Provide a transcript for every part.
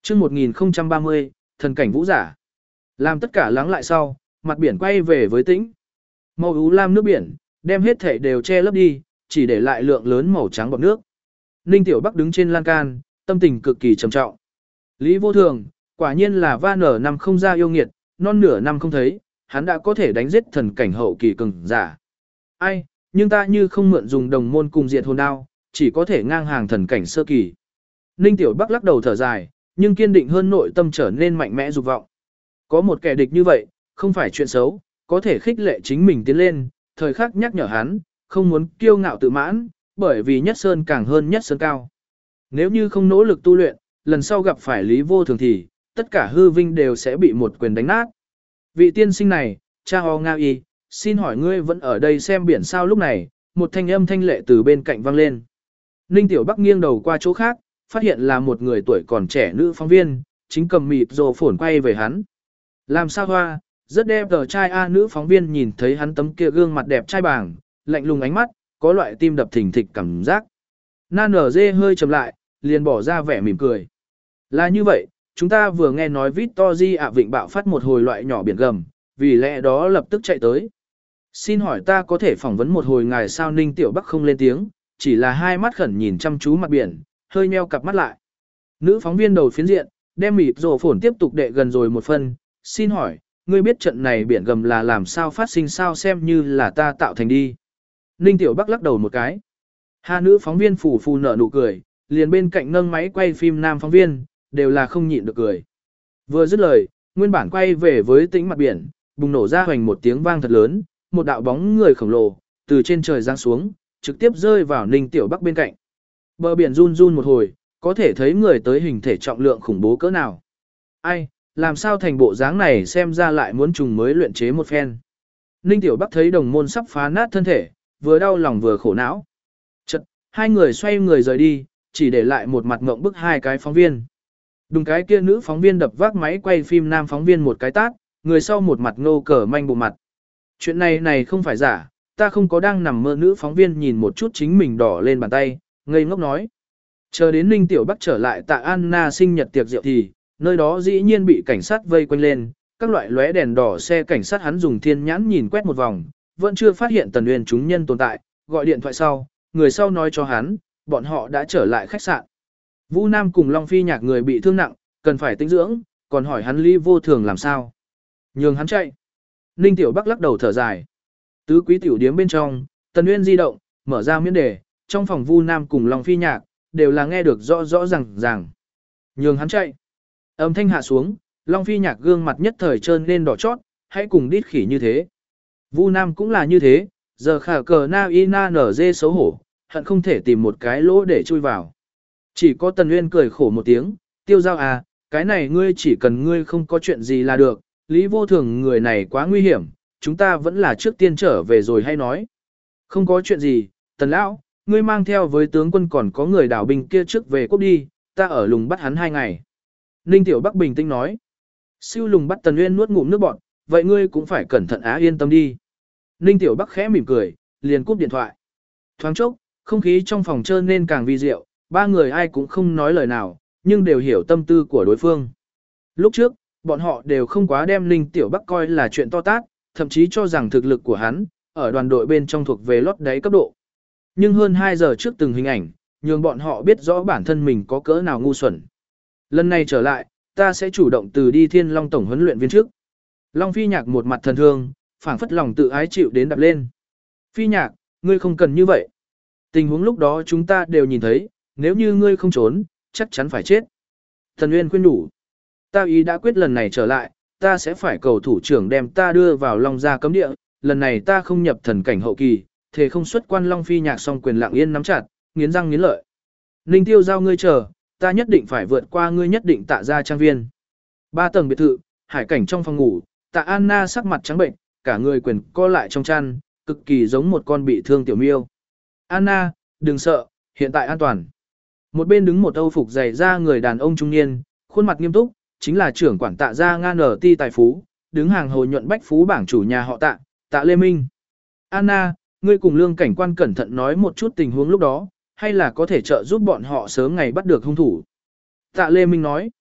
Chương 1030, thần cảnh vũ giả. Làm tất cả lắng lại sau, mặt biển quay về với tĩnh. Màu ú lam nước biển, đem hết thể đều che lấp đi, chỉ để lại lượng lớn màu trắng bọt nước. Ninh Tiểu Bắc đứng trên lan can, tâm tình cực kỳ trầm trọng. Lý Vô Thường, quả nhiên là va nở năm không ra yêu nghiệt, non nửa năm không thấy, hắn đã có thể đánh giết thần cảnh hậu kỳ cường giả. Ai, nhưng ta như không mượn dùng đồng môn cùng diệt hồn đao, chỉ có thể ngang hàng thần cảnh sơ kỳ. Ninh Tiểu Bắc lắc đầu thở dài, nhưng kiên định hơn nội tâm trở nên mạnh mẽ dục vọng. Có một kẻ địch như vậy, không phải chuyện xấu, có thể khích lệ chính mình tiến lên, thời khắc nhắc nhở hắn, không muốn kiêu ngạo tự mãn, bởi vì nhất sơn càng hơn nhất sơn cao. Nếu như không nỗ lực tu luyện, lần sau gặp phải Lý Vô Thường thì, tất cả hư vinh đều sẽ bị một quyền đánh nát. Vị tiên sinh này, cha ho Nga y, xin hỏi ngươi vẫn ở đây xem biển sao? Lúc này, một thanh âm thanh lệ từ bên cạnh vang lên. Ninh Tiểu Bắc nghiêng đầu qua chỗ khác, phát hiện là một người tuổi còn trẻ nữ phóng viên, chính cầm mịt rồ phổn quay về hắn. Làm sao hoa, rất đẹp tờ trai a. Nữ phóng viên nhìn thấy hắn tấm kia gương mặt đẹp trai bảng, lạnh lùng ánh mắt, có loại tim đập thình thịch cảm giác. Nan nở dê hơi chậm lại, liền bỏ ra vẻ mỉm cười. Là như vậy, chúng ta vừa nghe nói Victory ạ Vịnh bạo phát một hồi loại nhỏ biển gầm, vì lẽ đó lập tức chạy tới. Xin hỏi ta có thể phỏng vấn một hồi ngài sao? Ninh Tiểu Bắc không lên tiếng, chỉ là hai mắt khẩn nhìn chăm chú mặt biển, hơi nheo cặp mắt lại. Nữ phóng viên đầu phiến diện, đem mịt rồ phổn tiếp tục đệ gần rồi một phân. Xin hỏi, ngươi biết trận này biển gầm là làm sao phát sinh sao? Xem như là ta tạo thành đi. Ninh Tiểu Bắc lắc đầu một cái. Hà nữ phóng viên phủ phù nở nụ cười, liền bên cạnh nâng máy quay phim nam phóng viên, đều là không nhịn được cười. Vừa dứt lời, nguyên bản quay về với tĩnh mặt biển, bùng nổ ra hoành một tiếng vang thật lớn, một đạo bóng người khổng lồ, từ trên trời giáng xuống, trực tiếp rơi vào Ninh Tiểu Bắc bên cạnh. Bờ biển run run một hồi, có thể thấy người tới hình thể trọng lượng khủng bố cỡ nào. Ai, làm sao thành bộ dáng này? Xem ra lại muốn trùng mới luyện chế một phen. Ninh Tiểu Bắc thấy đồng môn sắp phá nát thân thể, vừa đau lòng vừa khổ não. Chật, hai người xoay người rời đi, chỉ để lại một mặt ngộng bức hai cái phóng viên. Đùng cái kia nữ phóng viên đập vác máy quay phim nam phóng viên một cái tát, người sau một mặt ngô cờ manh bộ mặt. Chuyện này không phải giả, ta không có đang nằm mơ. Nữ phóng viên nhìn một chút chính mình đỏ lên bàn tay, ngây ngốc nói. Chờ đến Ninh Tiểu Bắc trở lại Tạ Anna sinh nhật tiệc rượu thì, nơi đó dĩ nhiên bị cảnh sát vây quanh lên, các loại lóe đèn đỏ xe cảnh sát. Hắn dùng thiên nhãn nhìn quét một vòng, vẫn chưa phát hiện Tần Uyên chúng nhân tồn tại, gọi điện thoại sau, người sau nói cho hắn, bọn họ đã trở lại khách sạn. Vũ Nam cùng Long Phi Nhạc người bị thương nặng, cần phải tĩnh dưỡng, còn hỏi hắn Lý Vô Thường làm sao. Nhường hắn chạy. Ninh Tiểu Bắc lắc đầu thở dài. Tứ quý tiểu điếm bên trong, Tần Uyên di động, mở ra miễn đề, trong phòng Vu Nam cùng Long Phi Nhạc, đều là nghe được rõ ràng. Nhường hắn chạy. Âm thanh hạ xuống, Long Phi Nhạc gương mặt nhất thời trơn lên đỏ chót, hãy cùng đít khỉ như thế. Vu Nam cũng là như thế, giờ khả cờ na y na nở dê xấu hổ, hận không thể tìm một cái lỗ để chui vào. Chỉ có Tần Uyên cười khổ một tiếng, Tiêu Giao à, cái này ngươi chỉ cần ngươi không có chuyện gì là được, Lý Vô Thường người này quá nguy hiểm, chúng ta vẫn là trước tiên trở về rồi hay nói. Không có chuyện gì, Tần Lão, ngươi mang theo với tướng quân còn có người đảo binh kia trước về quốc đi, ta ở lùng bắt hắn 2 ngày. Ninh Tiểu Bắc bình tĩnh nói. Siêu lùng bắt Tần Uyên nuốt ngụm nước bọt, vậy ngươi cũng phải cẩn thận á, yên tâm đi. Ninh Tiểu Bắc khẽ mỉm cười, liền cúp điện thoại. Thoáng chốc, không khí trong phòng trơn nên càng vi diệu, ba người ai cũng không nói lời nào, nhưng đều hiểu tâm tư của đối phương. Lúc trước, bọn họ đều không quá đem Ninh Tiểu Bắc coi là chuyện to tát, thậm chí cho rằng thực lực của hắn, ở đoàn đội bên trong thuộc về lót đáy cấp độ. Nhưng hơn 2 giờ trước từng hình ảnh, nhường bọn họ biết rõ bản thân mình có cỡ nào ngu xuẩn. Lần này trở lại, ta sẽ chủ động từ đi Thiên Long tổng huấn luyện viên trước. Long Phi Nhạc một mặt thần thương, phảng phất lòng tự ái chịu đến đập lên. Phi Nhạc, ngươi không cần như vậy. Tình huống lúc đó chúng ta đều nhìn thấy, nếu như ngươi không trốn, chắc chắn phải chết. Thần Uyên khuyên đủ. Ta ý đã quyết lần này trở lại, ta sẽ phải cầu thủ trưởng đem ta đưa vào Long gia cấm địa, lần này ta không nhập thần cảnh hậu kỳ, thề không xuất quan. Long Phi Nhạc song quyền lặng yên nắm chặt, nghiến răng nghiến lợi. Ninh Tiêu Giao ngươi chờ, ta nhất định phải vượt qua ngươi, nhất định Tạ gia trang viên. 3 tầng biệt thự, hải cảnh trong phòng ngủ, Tạ Anna sắc mặt trắng bệnh, cả người quyền co lại trong chăn, cực kỳ giống một con bị thương tiểu miêu. Anna, đừng sợ, hiện tại an toàn. Một bên đứng một âu phục dày da người đàn ông trung niên, khuôn mặt nghiêm túc, chính là trưởng quản Tạ gia Nga nở ti tài phú, đứng hàng hồi nhuận bách phú bảng chủ nhà họ Tạ, Tạ Lê Minh. Anna, ngươi cùng Lương cảnh quan cẩn thận nói một chút tình huống lúc đó, hay là có thể trợ giúp bọn họ sớm ngày bắt được hung thủ. Tạ Lê Minh nói.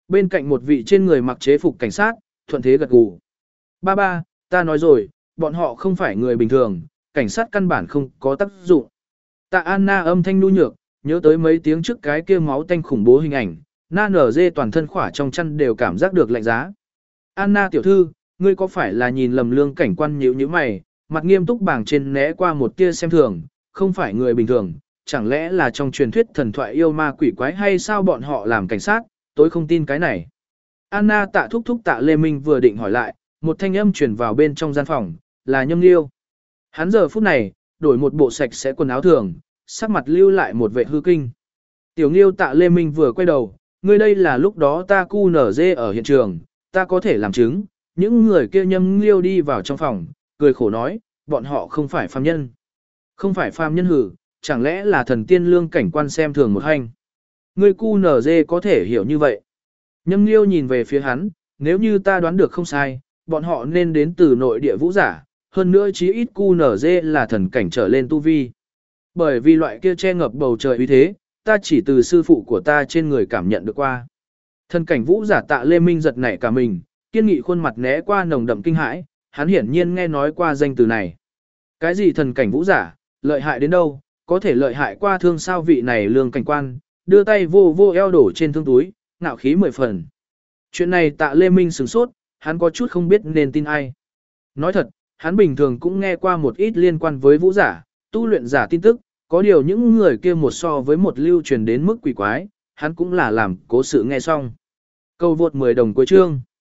Bên cạnh một vị trên người mặc chế phục cảnh sát, thuận thế gật gù. Ba, ta nói rồi, bọn họ không phải người bình thường, cảnh sát căn bản không có tác dụng. Tạ Anna âm thanh nhu nhược, nhớ tới mấy tiếng trước cái kia máu tanh khủng bố hình ảnh, na nở dê toàn thân khỏa trong chăn đều cảm giác được lạnh giá. Anna tiểu thư, ngươi có phải là nhìn lầm lương cảnh quan nhíu như mày, mặt nghiêm túc bảng trên né qua một tia xem thường, không phải người bình thường, chẳng lẽ là trong truyền thuyết thần thoại yêu ma quỷ quái hay sao bọn họ làm cảnh sát, tôi không tin cái này. Anna tạ thúc tạ Lê Minh vừa định hỏi lại, một thanh âm truyền vào bên trong gian phòng, là Nhâm Liêu. Hắn giờ phút này, đổi một bộ sạch sẽ quần áo thường, sắc mặt lưu lại một vệ hư kinh. Tiểu Nghiêu tạ Lê Minh vừa quay đầu, ngươi đây là lúc đó ta cu nở dê ở hiện trường, ta có thể làm chứng, những người kia Nhâm Liêu đi vào trong phòng, cười khổ nói, bọn họ không phải phàm nhân. Không phải phàm nhân hử, chẳng lẽ là thần tiên lương cảnh quan xem thường một hành. Ngươi cu nở dê có thể hiểu như vậy. Nhâm Liêu nhìn về phía hắn, nếu như ta đoán được không sai, bọn họ nên đến từ nội địa vũ giả, hơn nữa chí ít cu nở dê là thần cảnh trở lên tu vi. Bởi vì loại kia che ngập bầu trời uy thế, ta chỉ từ sư phụ của ta trên người cảm nhận được qua. Thần cảnh vũ giả Tạ Lê Minh giật nảy cả mình, kiên nghị khuôn mặt né qua nồng đậm kinh hãi, hắn hiển nhiên nghe nói qua danh từ này. Cái gì thần cảnh vũ giả, lợi hại đến đâu, có thể lợi hại qua thương sao vị này lương cảnh quan, đưa tay vô eo đổ trên thương túi, ngạo khí 10 phần. Chuyện này Tạ Lê Minh sửng sốt, hắn có chút không biết nên tin ai. Nói thật, hắn bình thường cũng nghe qua một ít liên quan với vũ giả, tu luyện giả tin tức, có điều những người kia một so với một lưu truyền đến mức quỷ quái, hắn cũng là làm cố sự nghe xong. Câu vượt 10 đồng cuối chương.